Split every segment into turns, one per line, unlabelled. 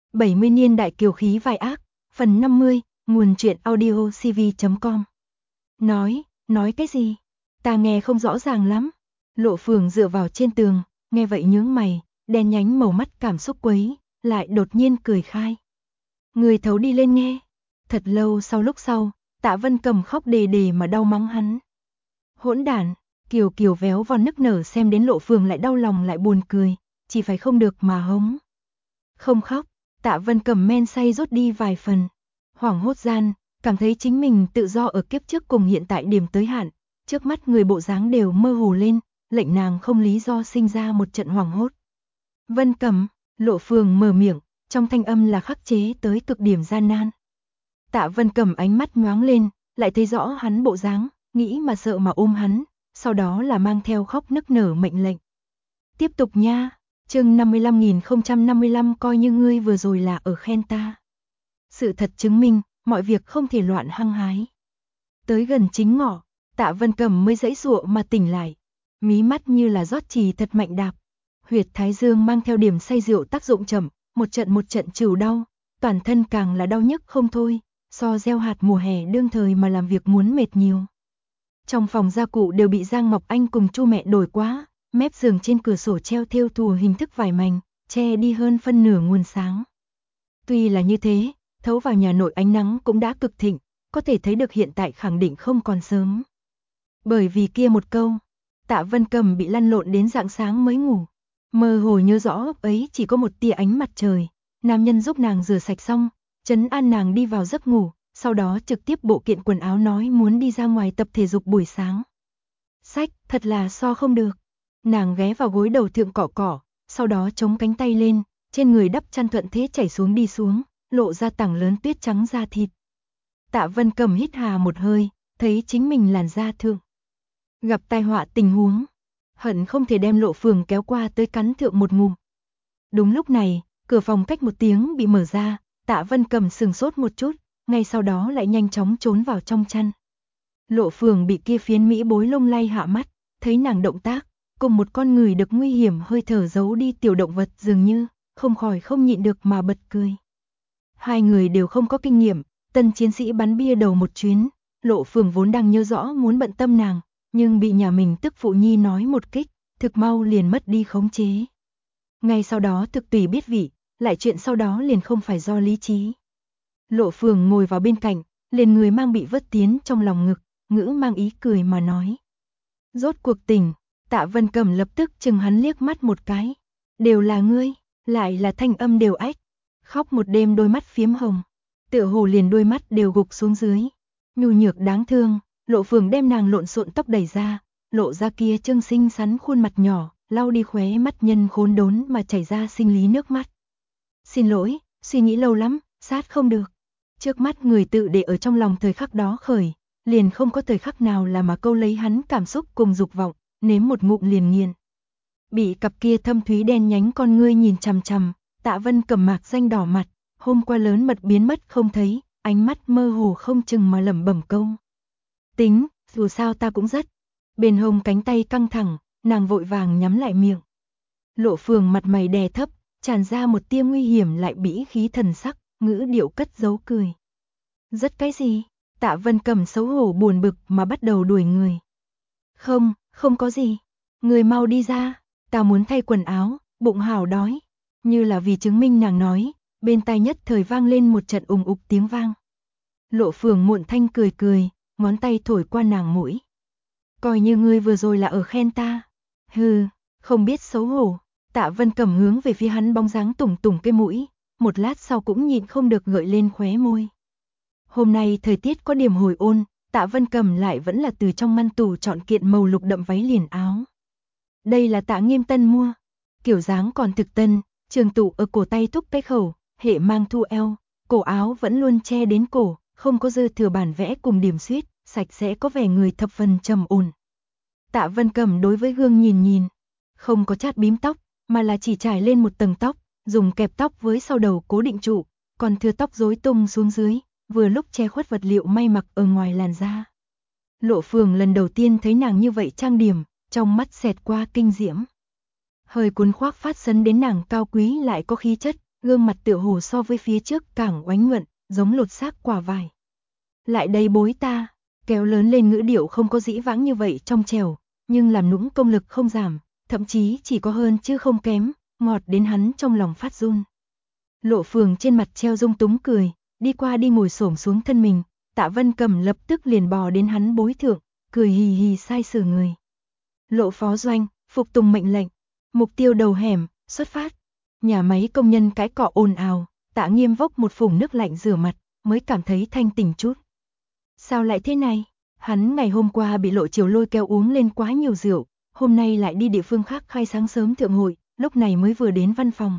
70 niên đại kiều khí vai ác, phần 50, nguồn truyện audio cv.com. Nói cái gì? Ta nghe không rõ ràng lắm. Lộ Phường dựa vào trên tường, nghe vậy nhướng mày, đen nhánh màu mắt cảm xúc quấy, lại đột nhiên cười khai. Người thấu đi lên nghe. Thật lâu sau, Tạ Vân Cầm khóc đề đề mà đau mắng hắn. Hỗn đản, Kiều véo vào nức nở xem đến Lộ Phường lại đau lòng lại buồn cười, chỉ phải không được mà hống. Không khóc, Tạ Vân Cầm men say rốt đi vài phần. Hoảng hốt gian, cảm thấy chính mình tự do ở kiếp trước cùng hiện tại điểm tới hạn, trước mắt người bộ dáng đều mơ hồ lên, lệnh nàng không lý do sinh ra một trận hoảng hốt. Vân Cầm, Lộ Phường mở miệng, trong thanh âm là khắc chế tới cực điểm gian nan. Tạ Vân Cầm ánh mắt nhoáng lên, lại thấy rõ hắn bộ dáng, nghĩ mà sợ mà ôm hắn, sau đó là mang theo khóc nức nở mệnh lệnh. Tiếp tục nha, chương 55.055 coi như ngươi vừa rồi là ở khen ta. Sự thật chứng minh, mọi việc không thể loạn hăng hái. Tới gần chính ngọ, Tạ Vân Cầm mới giãy giụa mà tỉnh lại, mí mắt như là rót chì thật mạnh đạp. Huyệt thái dương mang theo điểm say rượu tác dụng chậm, một trận trừu đau, toàn thân càng là đau nhức không thôi, so gieo hạt mùa hè đương thời mà làm việc muốn mệt nhiều. Trong phòng gia cụ đều bị Giang Ngọc Anh cùng Chu mẹ đổi quá, mép giường trên cửa sổ treo thêu thùa hình thức vải mành, che đi hơn phân nửa nguồn sáng. Tuy là như thế, thấu vào nhà nội ánh nắng cũng đã cực thịnh, có thể thấy được hiện tại khẳng định không còn sớm. Bởi vì kia một câu, Tạ Vân Cầm bị lăn lộn đến rạng sáng mới ngủ. Mơ hồ nhớ rõ ấy chỉ có một tia ánh mặt trời, nam nhân giúp nàng rửa sạch xong, trấn an nàng đi vào giấc ngủ, sau đó trực tiếp bộ kiện quần áo nói muốn đi ra ngoài tập thể dục buổi sáng. Sách, thật là so không được. Nàng ghé vào gối đầu thượng cọ, sau đó chống cánh tay lên, trên người đắp chăn thuận thế chảy xuống đi xuống, lộ ra tảng lớn tuyết trắng da thịt. Tạ Vân Cầm hít hà một hơi, thấy chính mình làn da thượng gặp tai họa tình huống, hận không thể đem Lộ Phường kéo qua tới cắn thượng một ngụm. Đúng lúc này, cửa phòng cách một tiếng bị mở ra, Tạ Vân Cầm sừng sốt một chút, ngay sau đó lại nhanh chóng trốn vào trong chăn. Lộ Phường bị kia phiến mỹ bối lông lay hạ mắt, thấy nàng động tác, cùng một con người được nguy hiểm hơi thở giấu đi tiểu động vật dường như, không khỏi không nhịn được mà bật cười. Hai người đều không có kinh nghiệm, tân chiến sĩ bắn bia đầu một chuyến, Lộ Phường vốn đang nhớ rõ muốn bận tâm nàng, nhưng bị nhà mình tức phụ nhi nói một kích, thực mau liền mất đi khống chế. Ngay sau đó thực tùy biết vị, lại chuyện sau đó liền không phải do lý trí. Lộ Phường ngồi vào bên cạnh, liền người mang bị vớt tiến trong lòng ngực, ngữ mang ý cười mà nói. Rốt cuộc tỉnh, Tạ Vân Cầm lập tức chừng hắn liếc mắt một cái. Đều là ngươi, lại là thanh âm đều ách. Khóc một đêm đôi mắt phiếm hồng, tựa hồ liền đôi mắt đều gục xuống dưới. Nhu nhược đáng thương, Lộ Phường đem nàng lộn xộn tóc đẩy ra, lộ ra kia trương xinh xắn khuôn mặt nhỏ, lau đi khóe mắt nhân khốn đốn mà chảy ra sinh lý nước mắt. Xin lỗi, suy nghĩ lâu lắm, sát không được. Trước mắt người tự để ở trong lòng thời khắc đó khởi, liền không có thời khắc nào là mà câu lấy hắn cảm xúc cùng dục vọng, nếm một ngụm liền nghiền. Bị cặp kia thâm thúy đen nhánh con ngươi nhìn chằm chằm, Tạ Vân Cầm mạc danh đỏ mặt, hôm qua lớn mật biến mất không thấy, ánh mắt mơ hồ không chừng mà lẩm bẩm câu. Tính, dù sao ta cũng rất. Bên hông cánh tay căng thẳng, nàng vội vàng nhắm lại miệng. Lộ Phường mặt mày đè thấp, tràn ra một tia nguy hiểm lại bĩ khí thần sắc, ngữ điệu cất giấu cười. Rất cái gì? Tạ Vân Cầm xấu hổ buồn bực mà bắt đầu đuổi người. Không có gì. Người mau đi ra, ta muốn thay quần áo, bụng hảo đói. Như là vì chứng minh nàng nói, bên tai nhất thời vang lên một trận ùng ục tiếng vang. Lộ Phường muộn thanh cười, ngón tay thổi qua nàng mũi. Coi như ngươi vừa rồi là ở khen ta. Hừ, không biết xấu hổ. Tạ Vân Cầm hướng về phía hắn bóng dáng tủng cái mũi, một lát sau cũng nhịn không được gợi lên khóe môi. Hôm nay thời tiết có điểm hồi ôn, Tạ Vân Cầm lại vẫn là từ trong ngăn tủ chọn kiện màu lục đậm váy liền áo. Đây là Tạ Nghiêm Tân mua, kiểu dáng còn thực tân, trường tụ ở cổ tay thúc cái khẩu, hệ mang thu eo, cổ áo vẫn luôn che đến cổ, không có dư thừa bản vẽ cùng điểm xuyết, sạch sẽ có vẻ người thập phần trầm ổn. Tạ Vân Cầm đối với gương nhìn, không có chát bím tóc, mà là chỉ trải lên một tầng tóc, dùng kẹp tóc với sau đầu cố định trụ, còn thừa tóc rối tung xuống dưới, vừa lúc che khuất vật liệu may mặc ở ngoài làn da. Lộ Phường lần đầu tiên thấy nàng như vậy trang điểm, trong mắt xẹt qua kinh diễm. Hơi cuốn khoác phát sấn đến nàng cao quý lại có khí chất, gương mặt tựa hồ so với phía trước càng oánh nhuận, giống lột xác quả vải. Lại đây bối ta, kéo lớn lên ngữ điệu không có dĩ vãng như vậy trong trẻo, nhưng làm nũng công lực không giảm, thậm chí chỉ có hơn chứ không kém, ngọt đến hắn trong lòng phát run. Lộ Phường trên mặt treo dung túng cười, đi qua đi ngồi xổm xuống thân mình, Tạ Vân Cầm lập tức liền bò đến hắn bối thượng, cười hì hì sai sử người. Lộ phó doanh, phục tùng mệnh lệnh, mục tiêu đầu hẻm, xuất phát. Nhà máy công nhân cái cọ ồn ào, Tạ Nghiêm vốc một phủng nước lạnh rửa mặt, mới cảm thấy thanh tỉnh chút. Sao lại thế này? Hắn ngày hôm qua bị Lộ Chiều lôi kéo uống lên quá nhiều rượu, hôm nay lại đi địa phương khác khai sáng sớm thượng hội, lúc này mới vừa đến văn phòng.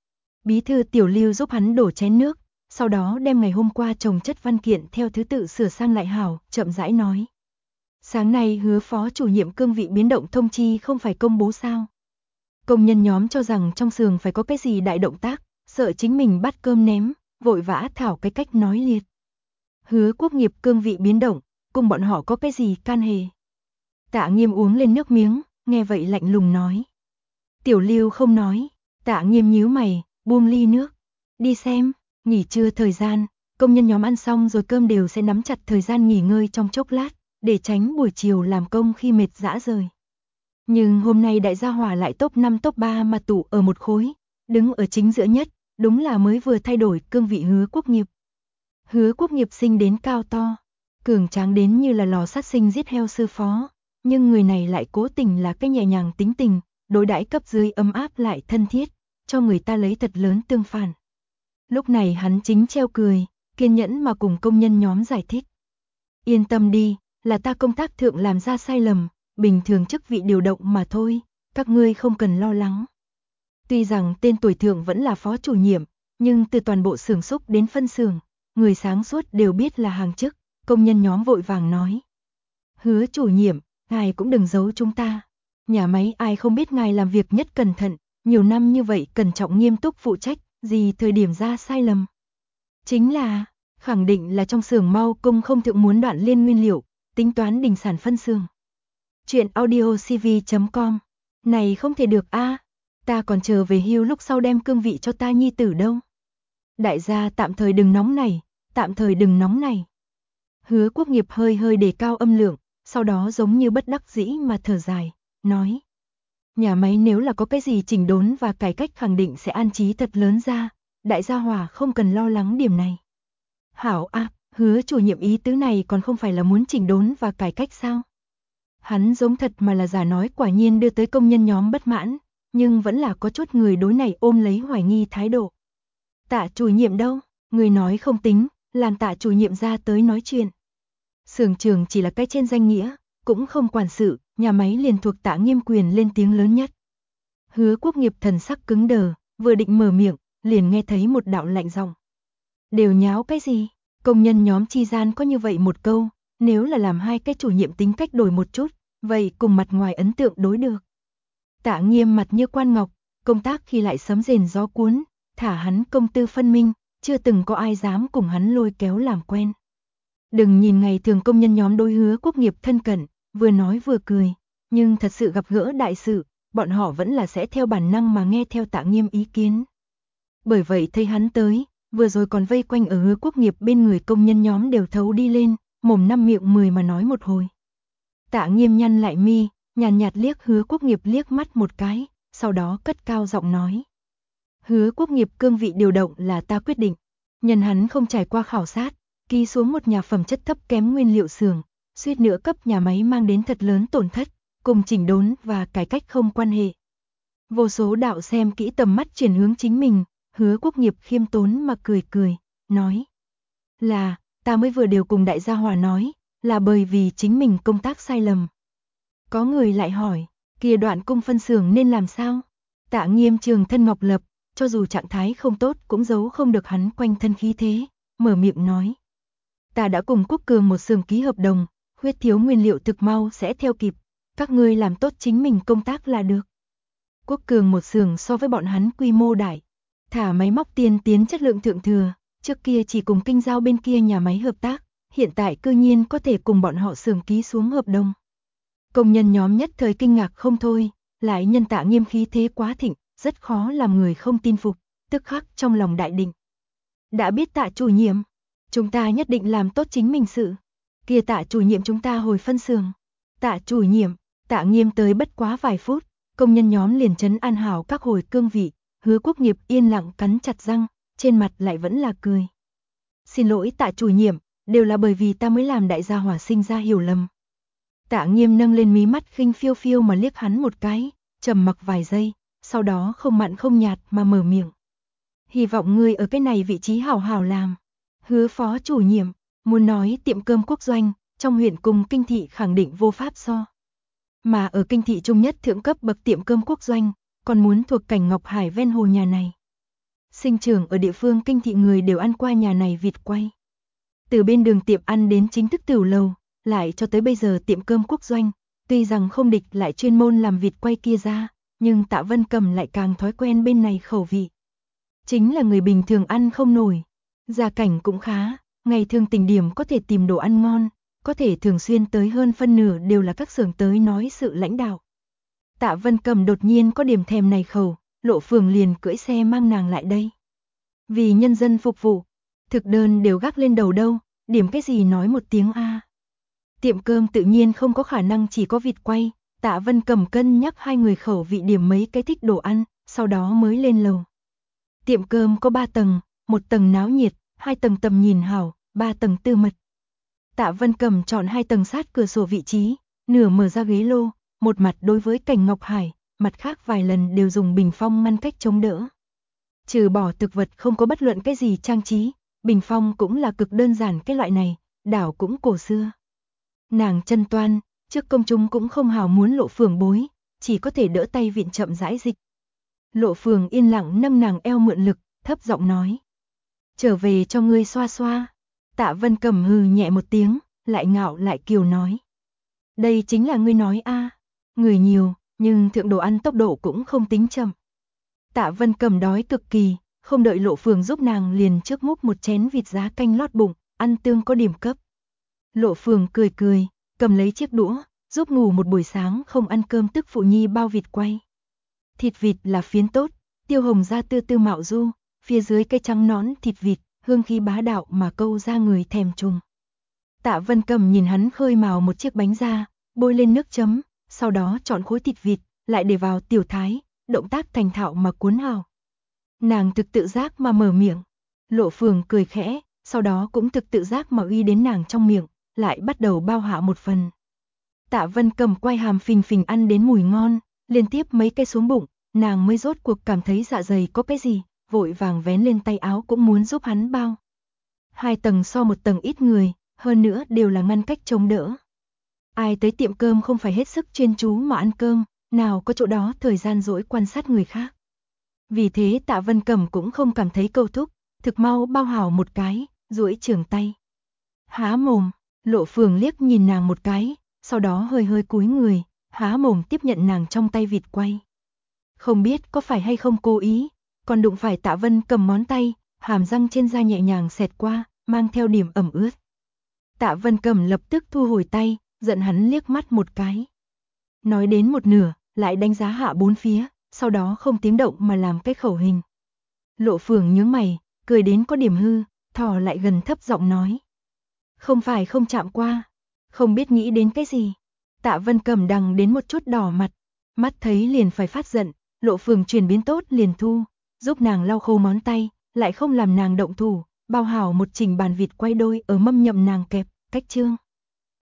Bí thư Tiểu Lưu giúp hắn đổ chén nước, sau đó đem ngày hôm qua chồng chất văn kiện theo thứ tự sửa sang lại hảo, chậm rãi nói. Sáng nay Hứa phó chủ nhiệm cương vị biến động thông chi không phải công bố sao? Công nhân nhóm cho rằng trong xưởng phải có cái gì đại động tác, sợ chính mình bắt cơm ném, vội vã thảo cái cách nói liệt. Hứa Quốc Nghiệp cương vị biến động, cùng bọn họ có cái gì can hệ? Tạ Nghiêm uống lên nước miếng, nghe vậy lạnh lùng nói. Tiểu Lưu không nói, Tạ Nghiêm nhíu mày, buông ly nước. Đi xem, nghỉ trưa thời gian, công nhân nhóm ăn xong rồi cơm đều sẽ nắm chặt thời gian nghỉ ngơi trong chốc lát, để tránh buổi chiều làm công khi mệt rã rời. Nhưng hôm nay đại gia hỏa lại top 5 top 3 mà tụ ở một khối, đứng ở chính giữa nhất, đúng là mới vừa thay đổi cương vị Hứa Quốc Nghiệp. Hứa Quốc Nghiệp sinh đến cao to, cường tráng đến như là lò sát sinh giết heo sư phó, nhưng người này lại cố tình là cái nhẹ nhàng tính tình, đối đãi cấp dưới ấm áp lại thân thiết, cho người ta lấy thật lớn tương phản. Lúc này hắn chính treo cười, kiên nhẫn mà cùng công nhân nhóm giải thích. Yên tâm đi, là ta công tác thượng làm ra sai lầm, bình thường chức vị điều động mà thôi, các ngươi không cần lo lắng. Tuy rằng tên tuổi thượng vẫn là phó chủ nhiệm, nhưng từ toàn bộ xưởng xúc đến phân xưởng, người sáng suốt đều biết là hàng chức, công nhân nhóm vội vàng nói. Hứa chủ nhiệm, ngài cũng đừng giấu chúng ta. Nhà máy ai không biết ngài làm việc nhất cẩn thận, nhiều năm như vậy cẩn trọng nghiêm túc phụ trách, gì thời điểm ra sai lầm. Chính là, khẳng định là trong xưởng mau công không thượng muốn đoạn liên nguyên liệu, tính toán đình sản phân xưởng. Chuyện audiocv.com. Này không thể được a, ta còn chờ về hưu lúc sau đem cương vị cho ta nhi tử đâu. Đại gia tạm thời đừng nóng này, tạm thời đừng nóng này. Hứa Quốc Nghiệp hơi hơi đề cao âm lượng, sau đó giống như bất đắc dĩ mà thở dài, nói. Nhà máy nếu là có cái gì chỉnh đốn và cải cách khẳng định sẽ an trí thật lớn ra, đại gia hỏa không cần lo lắng điểm này. Hảo a, Hứa chủ nhiệm ý tứ này còn không phải là muốn chỉnh đốn và cải cách sao? Hắn giống thật mà là giả nói quả nhiên đưa tới công nhân nhóm bất mãn, nhưng vẫn là có chút người đối này ôm lấy hoài nghi thái độ. Tạ chủ nhiệm đâu? Người nói không tính, làm Tạ chủ nhiệm ra tới nói chuyện. Xưởng trưởng chỉ là cái trên danh nghĩa, cũng không quản sự, nhà máy liền thuộc Tạ Nghiêm quyền lên tiếng lớn nhất. Hứa Quốc Nghiệp thần sắc cứng đờ, vừa định mở miệng, liền nghe thấy một đạo lạnh giọng. Đều nháo cái gì? Công nhân nhóm chi gian có như vậy một câu, nếu là làm hai cái chủ nhiệm tính cách đổi một chút, vậy cùng mặt ngoài ấn tượng đối được. Tạ Nghiêm mặt như quan ngọc, công tác khi lại sấm rền gió cuốn, thả hắn công tư phân minh, chưa từng có ai dám cùng hắn lôi kéo làm quen. Đừng nhìn ngày thường công nhân nhóm đối Hứa Quốc Nghiệp thân cận, vừa nói vừa cười, nhưng thật sự gặp gỡ đại sự, bọn họ vẫn là sẽ theo bản năng mà nghe theo Tạ Nghiêm ý kiến. Bởi vậy thấy hắn tới, vừa rồi còn vây quanh ở Hứa Quốc Nghiệp bên người công nhân nhóm đều thấu đi lên, mồm năm miệng 10 mà nói một hồi. Tạ Nghiêm nhăn lại mi, nhàn nhạt liếc Hứa Quốc Nghiệp liếc mắt một cái, sau đó cất cao giọng nói. Hứa Quốc Nghiệp cương vị điều động là ta quyết định, nhân hắn không trải qua khảo sát, ký xuống một nhà phẩm chất thấp kém nguyên liệu xưởng, suýt nữa cấp nhà máy mang đến thật lớn tổn thất, cùng chỉnh đốn và cải cách không quan hệ. Vô số đạo xem kỹ tầm mắt chuyển hướng chính mình, Hứa Quốc Nghiệp khiêm tốn mà cười cười, nói. Là, ta mới vừa đều cùng đại gia hòa nói, là bởi vì chính mình công tác sai lầm. Có người lại hỏi, kia đoạn cung phân xưởng nên làm sao? Tạ Nghiêm trường thân ngọc lập, cho dù trạng thái không tốt cũng giấu không được hắn quanh thân khí thế, mở miệng nói. Ta đã cùng Quốc Cường một xưởng ký hợp đồng, khuyết thiếu nguyên liệu thực mau sẽ theo kịp, các ngươi làm tốt chính mình công tác là được. Quốc Cường một xưởng so với bọn hắn quy mô đại, thả máy móc tiên tiến chất lượng thượng thừa, trước kia chỉ cùng Kinh Giao bên kia nhà máy hợp tác, hiện tại cư nhiên có thể cùng bọn họ xưởng ký xuống hợp đồng. Công nhân nhóm nhất thời kinh ngạc không thôi, lại nhân Tạ Nghiêm khí thế quá thịnh, rất khó làm người không tin phục. tức khắc trong lòng đại định. Đã biết Tạ chủ nhiệm, chúng ta nhất định làm tốt chính mình sự. Kia Tạ chủ nhiệm chúng ta hồi phân xưởng. Tạ chủ nhiệm, Tạ Nghiêm tới bất quá vài phút, công nhân nhóm liền trấn an hảo các hồi cương vị, Hứa Quốc Nghiệp yên lặng cắn chặt răng, trên mặt lại vẫn là cười. Xin lỗi Tạ chủ nhiệm, đều là bởi vì ta mới làm đại gia hỏa sinh ra hiểu lầm. Tạ Nghiêm nâng lên mí mắt khinh phiêu phiêu mà liếc hắn một cái, trầm mặc vài giây, sau đó không mặn không nhạt mà mở miệng. Hy vọng ngươi ở cái này vị trí hảo hảo làm. Hứa phó chủ nhiệm, muốn nói tiệm cơm quốc doanh, trong huyện cùng kinh thị khẳng định vô pháp so. Mà ở kinh thị trung nhất thượng cấp bậc tiệm cơm quốc doanh, còn muốn thuộc cảnh Ngọc Hải ven hồ nhà này. Sinh trưởng ở địa phương kinh thị người đều ăn qua nhà này vịt quay. Từ bên đường tiệm ăn đến chính thức tiểu lầu, lại cho tới bây giờ tiệm cơm quốc doanh, tuy rằng không địch lại chuyên môn làm vịt quay kia ra, nhưng Tạ Vân Cầm lại càng thói quen bên này khẩu vị. Chính là người bình thường ăn không nổi, gia cảnh cũng khá, ngày thường tình điểm có thể tìm đồ ăn ngon, có thể thường xuyên tới hơn phân nửa đều là các xưởng tới nói sự lãnh đạo. Tạ Vân Cầm đột nhiên có điểm thèm này khẩu, Lộ Phường liền cưỡi xe mang nàng lại đây. Vì nhân dân phục vụ, thực đơn đều gác lên đầu đâu, điểm cái gì nói một tiếng a. Tiệm cơm tự nhiên không có khả năng chỉ có vịt quay, Tạ Vân Cầm cân nhắc hai người khẩu vị điểm mấy cái thích đồ ăn, sau đó mới lên lầu. Tiệm cơm có 3 tầng, 1 tầng náo nhiệt, 2 tầng tầm nhìn hảo, 3 tầng tư mật. Tạ Vân Cầm chọn 2 tầng sát cửa sổ vị trí, nửa mở ra ghế lô, một mặt đối với cảnh Ngọc Hải, mặt khác vài lần đều dùng bình phong ngăn cách chống đỡ. Trừ bỏ thực vật không có bất luận cái gì trang trí, bình phong cũng là cực đơn giản cái loại này, đảo cũng cổ xưa. Nàng chân toan, trước công chúng cũng không hào muốn Lộ Phường bối, chỉ có thể đỡ tay viện chậm rãi dịch. Lộ Phường yên lặng nâng nàng eo mượn lực, thấp giọng nói. Trở về cho ngươi xoa xoa. Tạ Vân Cầm hừ nhẹ một tiếng, lại ngạo lại kiều nói. Đây chính là ngươi nói a, người nhiều, nhưng thượng đồ ăn tốc độ cũng không tính chậm. Tạ Vân Cầm đói cực kỳ, không đợi Lộ Phường giúp nàng liền trước múc một chén vịt giá canh lót bụng, ăn tương có điểm cấp. Lộ Phường cười cười, cầm lấy chiếc đũa, giúp ngủ một buổi sáng không ăn cơm tức phụ nhi bao vịt quay. Thịt vịt là phiến tốt, tiêu hồng da tư tư mạo du, phía dưới cây trắng nón thịt vịt, hương khí bá đạo mà câu ra người thèm trùng. Tạ Vân Cầm nhìn hắn khơi mào một chiếc bánh ra, bôi lên nước chấm, sau đó chọn khối thịt vịt, lại để vào tiểu thái, động tác thành thạo mà cuốn hào. Nàng thực tự giác mà mở miệng, Lộ Phường cười khẽ, sau đó cũng thực tự giác mà uy đến nàng trong miệng, lại bắt đầu bao hạ một phần. Tạ Vân Cầm quay hàm phình phình ăn đến mùi ngon, liên tiếp mấy cây xuống bụng, nàng mới rốt cuộc cảm thấy dạ dày có cái gì, vội vàng vén lên tay áo cũng muốn giúp hắn bao. 2 tầng so 1 tầng ít người, hơn nữa đều là ngăn cách chống đỡ. Ai tới tiệm cơm không phải hết sức chuyên chú mà ăn cơm, nào có chỗ đó thời gian rỗi quan sát người khác. Vì thế Tạ Vân Cầm cũng không cảm thấy câu thúc, thực mau bao hảo một cái, duỗi trường tay. Há mồm, Lộ Phường liếc nhìn nàng một cái, sau đó hơi hơi cúi người, há mồm tiếp nhận nàng trong tay vịt quay. Không biết có phải hay không cố ý, còn đụng phải Tạ Vân Cầm ngón tay, hàm răng trên da nhẹ nhàng xẹt qua, mang theo điểm ẩm ướt. Tạ Vân Cầm lập tức thu hồi tay, giận hắn liếc mắt một cái. Nói đến một nửa, lại đánh giá hạ bốn phía, sau đó không tiếng động mà làm cái khẩu hình. Lộ Phường nhướng mày, cười đến có điểm hư, thò lại gần thấp giọng nói. Không phải không chạm qua, không biết nghĩ đến cái gì. Tạ Vân Cầm đằng đến một chút đỏ mặt, mắt thấy liền phải phát giận, Lộ Phường chuyển biến tốt liền thu, giúp nàng lau khô món tay, lại không làm nàng động thủ, bao hảo một trình bàn vịt quay đôi ở mâm nhậm nàng kẹp, cách trương.